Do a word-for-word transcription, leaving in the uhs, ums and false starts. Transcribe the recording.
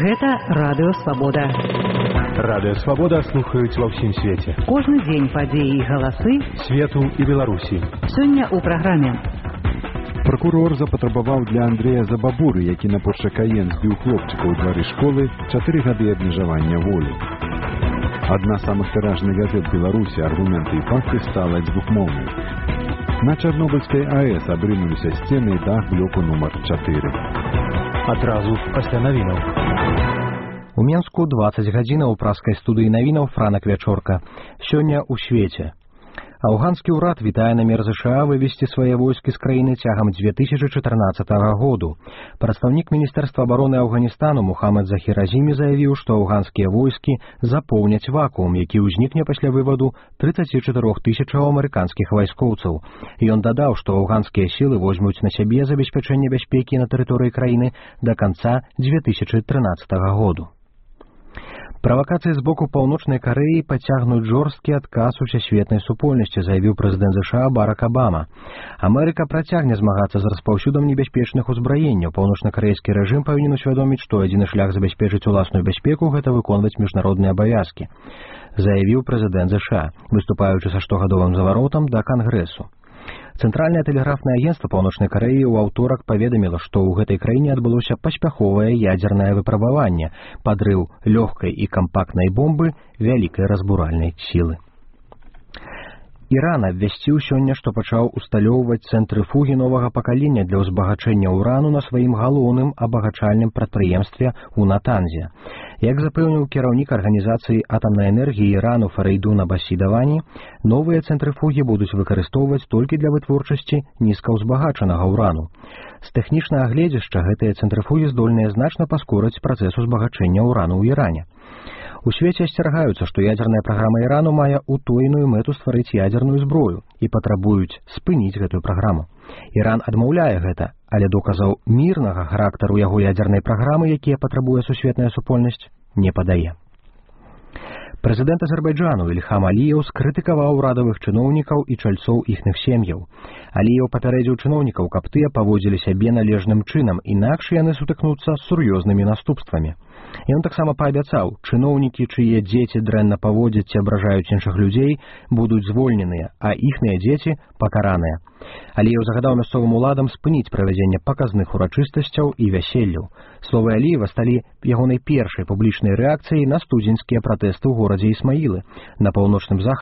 Гэта Радыё Свабода. Радыё Свабода слухаюць ва ўсім свеце. Кожны дзень падзеі і галасы свету і Беларусі. Сёння ў праграме. Пракурор запатрабаваў для Андрэя Забабуры, які на Пошчакаен збіў хлопчыка ў двары школы, чатыры гады абмежавання волі. Адна з самых тыражных газет Беларусі «Аргументы і факты» стала двухмоўнай. На Чарнобыльскай АЭС абрынуліся сцены і дах блоку нумар чатыры. Адразу пасля навінаў. У Менску дваццаць гадзінаў у праскай студыі навінаў Франак Вячорка. Сёння ў свеце. Афганскі ўрад вітае намер ЗША вывесці свае войскі з краіны цягам дзве тысячы чатырнаццатага году. Прадстаўнік Міністэрства абароны Афганістану Мухаммад Захір Азімі заявіў, што афганскія войскі запоўняць вакуум, які ўзнікне пасля вываду трыццаці чатырох тысячаў амерыканскіх вайскоўцаў. Ён дадаў, што афганскія сілы возьмуць на сябе забеспячэнне бяспекі на тэрыторыі краіны да канца дзве тысячы трынаццатага году. Правакацыі з боку Паўночнай Карэі пацягнуць жорсткі адказ усесветнай супольнасці, заявіў прэзідэнт ЗША Барак Абама. Амерыка працягне змагацца з распаўсюдам небяспечных узбраенняў. Паўночнакарэйскі рэжым павінен усвядоміць, што адзіны шлях забяспечыць уласную бяспеку – гэта выконваць міжнародныя абавязкі, заявіў прэзідэнт ЗША, выступаючы са штогадовым заваротам да Кангрэсу. Цэнтральнае тэлеграфнае агенцтва Паўночнай Карэі ў аўторак паведаміла, што ў гэтай краіне адбылося паспяховае ядзернае выпрабаванне, падрыў лёгкай і кампактнай бомбы вялікай разбуральнай сілы. Іран абвясціў сёння, што пачаў усталёўваць цэнтрыфугі новага пакалення для ўзбагачэння ўрану на сваім галоўным абагачальным прадпрыемстве ў Натанзе. Як запэўніў кіраўнік арганізацыі атамнай энергіі Ірану Фарейдун Абасі-Давані, новыя цэнтрыфугі будуць выкарыстоўваць толькі для вытворчасці нізкаўзбагачанага ўрану. З тэхнічнага гледзяшча гэтыя цэнтрыфугі здольныя значна паскорыць працэс узбагачэння ўрану ў Іране. У свеце асцерагаюцца, што ядзерная праграма Ірану мае утойную мэту стварыць ядзерную зброю і патрабуюць спыніць гэтую праграму. Іран адмаўляе гэта, але доказаў мірнага характару яго ядзернай праграмы, якія патрабуе сусветная супольнасць, не падае. Прэзідэнт Азербайджану Ільхам Аліеў скрытыкаваў урадавых чыноўнікаў і чальцоў іхных сем'яў. Аліеў папярэдзіў чыноўнікаў, каб тыя паводзілі сябе належным чынам, інакш яны сутыкнуцца з сур'ёзнымі наступствамі. Ён таксама паабяцаў, чыноўнікі, чые дзеці дрэнна паводзяць ці абражаюць іншых людзей, будуць звольненыя, а іхныя дзеці пакараныя. Аліеў загадаў мясцовым уладам спыніць правядзенне паказных урачыстасцяў і вяселляў. Словы Аліева сталі ягонай першай публічнай рэакцыяй на студзеньскія пратэсты ў горадзе Ісмаілы на паўночным захадзе